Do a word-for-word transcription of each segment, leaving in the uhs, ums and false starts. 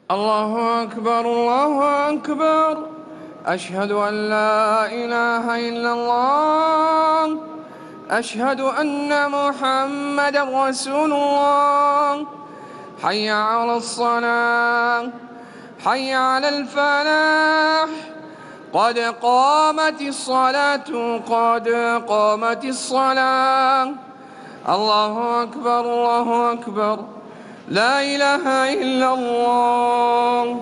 الله أكبر الله أكبر. أشهد أن لا إله إلا الله. أشهد أن محمدا رسول الله. حي على الصلاة، حي على الفلاح. قد قامت الصلاة، قد قامت الصلاة. الله أكبر الله أكبر. لا إله إلا الله.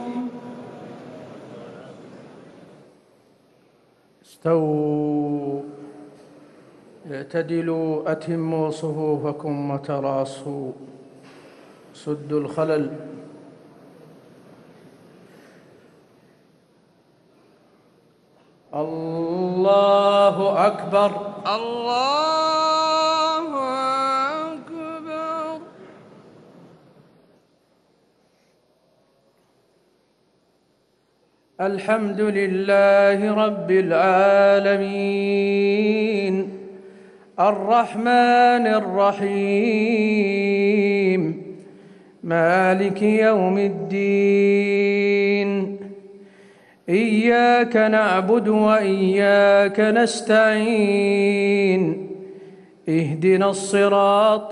استووا، اعتدلوا، أتموا صفوفكم وتراصوا، سدوا الخلل. الله أكبر الله أكبر. الحمد لله رب العالمين، الرحمن الرحيم، مالك يوم الدين. إياك نعبد وإياك نستعين، اهدنا الصراط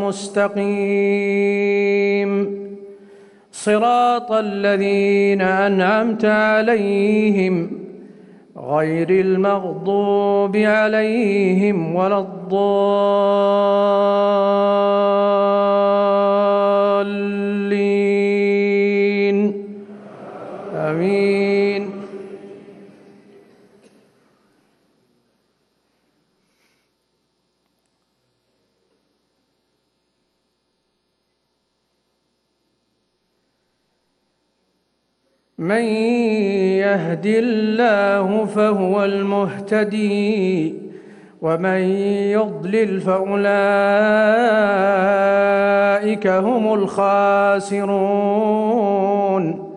المستقيم، صراط الذين أنعمت عليهم غير المغضوب عليهم ولا الضالين. آمين. من يهد الله فهو المهتدي، ومن يضلل فأولئك هم الخاسرون.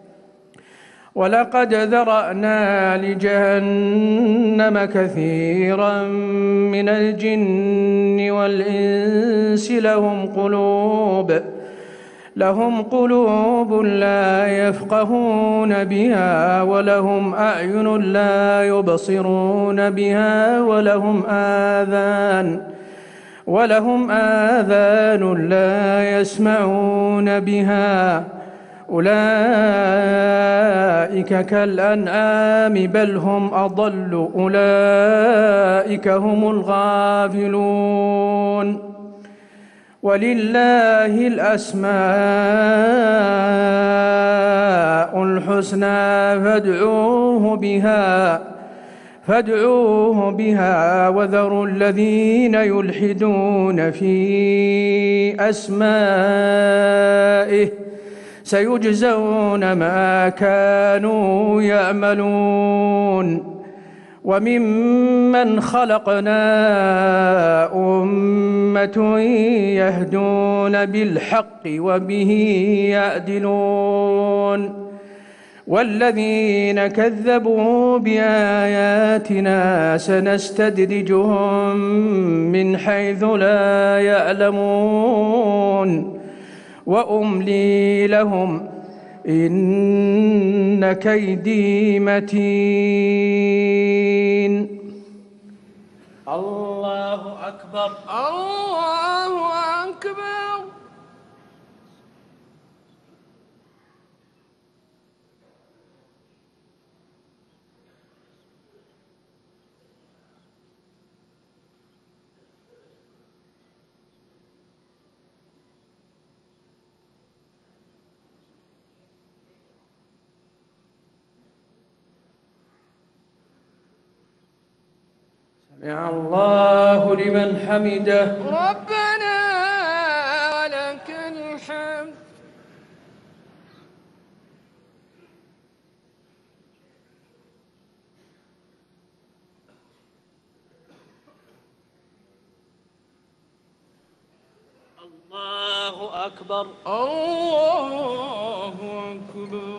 ولقد ذرأنا لجهنم كثيرا من الجن والإنس لهم قلوب لهم قلوب لا يفقهون بها، ولهم أعين لا يبصرون بها، ولهم آذان ولهم آذان لا يسمعون بها. أولئك كالأنعام بل هم أضل، أولئك هم الغافلون. ولله الأسماء الحسنى فادعوه بها فادعوه بها وذروا الذين يلحدون في أسمائه، سيجزون ما كانوا يعملون. وممن خلقنا أمة يهدون بالحق وبه يعدلون، والذين كذبوا بآياتنا سنستدرجهم من حيث لا يعلمون، وأملي لهم إن كيدي متين. الله أكبر الله أكبر. سمع الله لمن حمده. ربنا ولك الحمد. الله أكبر الله أكبر.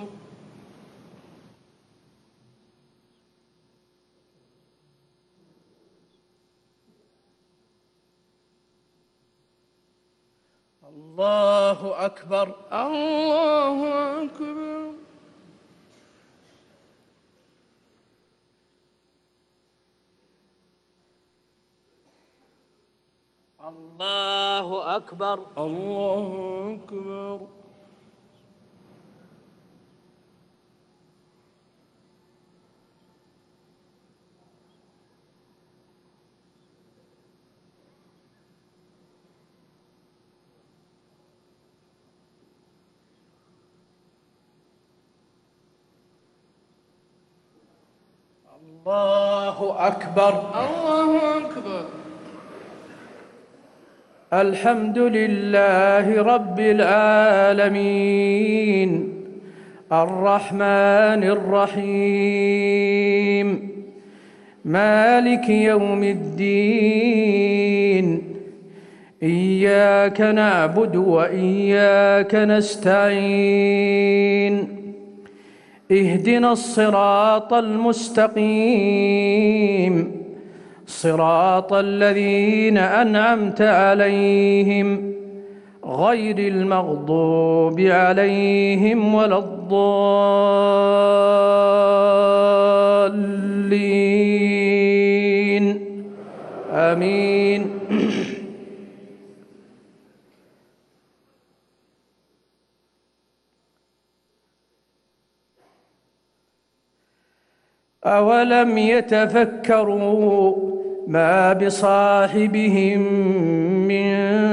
الله أكبر. الله أكبر. الله أكبر. الله أكبر. الله أكبر. الله أكبر. الحمد لله رب العالمين الرحمن الرحيم مالك يوم الدين إياك نعبد وإياك نستعين اهدنا الصراط المستقيم صراط الذين أنعمت عليهم غير المغضوب عليهم ولا الضالين آمين. أولم يتفكروا ما بصاحبهم من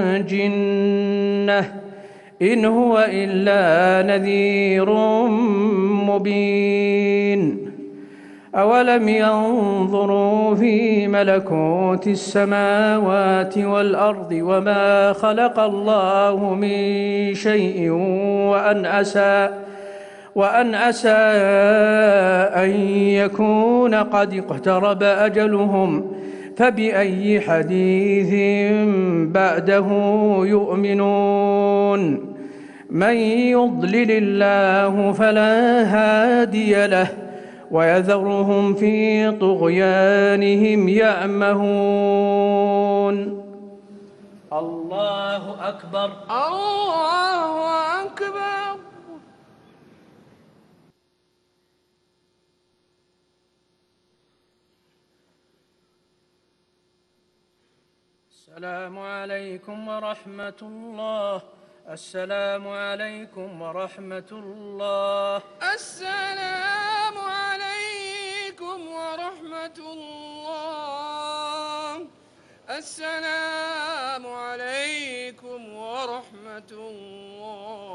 جنة إن هو إلا نذير مبين أولم ينظروا في ملكوت السماوات والأرض وما خلق الله من شيء وأن عسى وأن عسى أن يكون قد اقترب أجلهم فبأي حديث بعده يؤمنون من يضلل الله فلا هادي له ويذرهم في طغيانهم يعمهون. الله أكبر. الله أكبر. السلام عليكم ورحمة الله. السلام عليكم ورحمة الله. السلام عليكم ورحمة الله. السلام عليكم ورحمة الله.